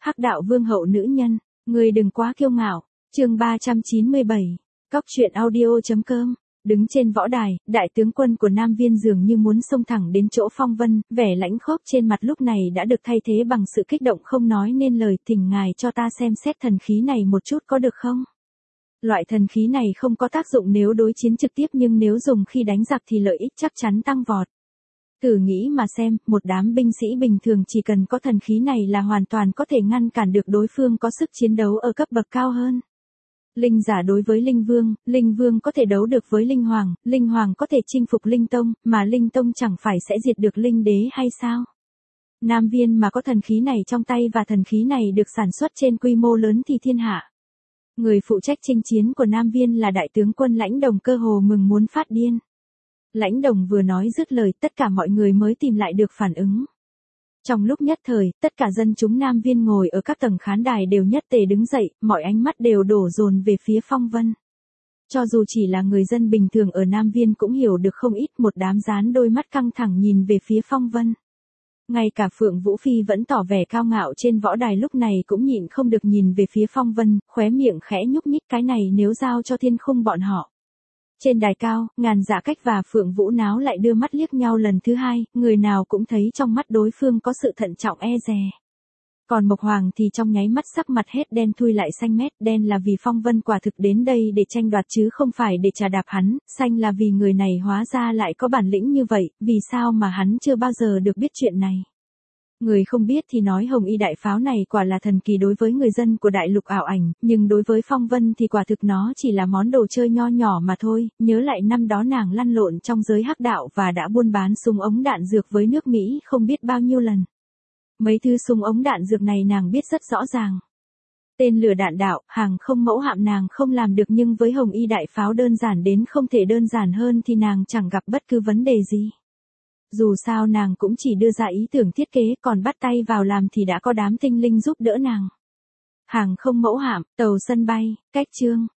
Hắc đạo vương hậu nữ nhân, người đừng quá kiêu ngạo. Chương 397. Cóc truyện audio.com. Đứng trên võ đài, đại tướng quân của Nam Viên dường như muốn xông thẳng đến chỗ Phong Vân, vẻ lãnh khốc trên mặt lúc này đã được thay thế bằng sự kích động không nói nên lời. Thỉnh ngài cho ta xem xét thần khí này một chút có được không? Loại thần khí này không có tác dụng nếu đối chiến trực tiếp, nhưng nếu dùng khi đánh giặc thì lợi ích chắc chắn tăng vọt. Thử nghĩ mà xem, một đám binh sĩ bình thường chỉ cần có thần khí này là hoàn toàn có thể ngăn cản được đối phương có sức chiến đấu ở cấp bậc cao hơn. Linh giả đối với linh vương có thể đấu được với linh hoàng có thể chinh phục linh tông, mà linh tông chẳng phải sẽ diệt được linh đế hay sao? Nam Viên mà có thần khí này trong tay và thần khí này được sản xuất trên quy mô lớn thì thiên hạ. Người phụ trách chinh chiến của Nam Viên là đại tướng quân Lãnh Đồng cơ hồ mừng muốn phát điên. Lãnh Đồng vừa nói dứt lời, tất cả mọi người mới tìm lại được phản ứng. Trong lúc nhất thời, tất cả dân chúng Nam Viên ngồi ở các tầng khán đài đều nhất tề đứng dậy, mọi ánh mắt đều đổ dồn về phía Phong Vân. Cho dù chỉ là người dân bình thường ở Nam Viên cũng hiểu được không ít, một đám dán đôi mắt căng thẳng nhìn về phía Phong Vân. Ngay cả Phượng Vũ Phi vẫn tỏ vẻ cao ngạo trên võ đài lúc này cũng nhịn không được nhìn về phía Phong Vân, khóe miệng khẽ nhúc nhích, cái này nếu giao cho Thiên Khung bọn họ. Trên đài cao, Ngàn Dạ Cách và Phượng Vũ Náo lại đưa mắt liếc nhau lần thứ hai, người nào cũng thấy trong mắt đối phương có sự thận trọng e dè. Còn Mộc Hoàng thì trong nháy mắt sắc mặt hết đen thui lại xanh mét, đen là vì Phong Vân quả thực đến đây để tranh đoạt chứ không phải để trà đạp hắn, xanh là vì người này hóa ra lại có bản lĩnh như vậy, vì sao mà hắn chưa bao giờ được biết chuyện này. Người không biết thì nói Hồng Y đại pháo này quả là thần kỳ đối với người dân của đại lục ảo ảnh, nhưng đối với Phong Vân thì quả thực nó chỉ là món đồ chơi nho nhỏ mà thôi. Nhớ lại năm đó nàng lăn lộn trong giới hắc đạo và đã buôn bán súng ống đạn dược với nước Mỹ không biết bao nhiêu lần. Mấy thứ súng ống đạn dược này nàng biết rất rõ ràng. Tên lửa đạn đạo, hàng không mẫu hạm nàng không làm được, nhưng với Hồng Y đại pháo đơn giản đến không thể đơn giản hơn thì nàng chẳng gặp bất cứ vấn đề gì. Dù sao nàng cũng chỉ đưa ra ý tưởng thiết kế, còn bắt tay vào làm thì đã có đám tinh linh giúp đỡ nàng. Hàng không mẫu hạm, tàu sân bay, cách chương.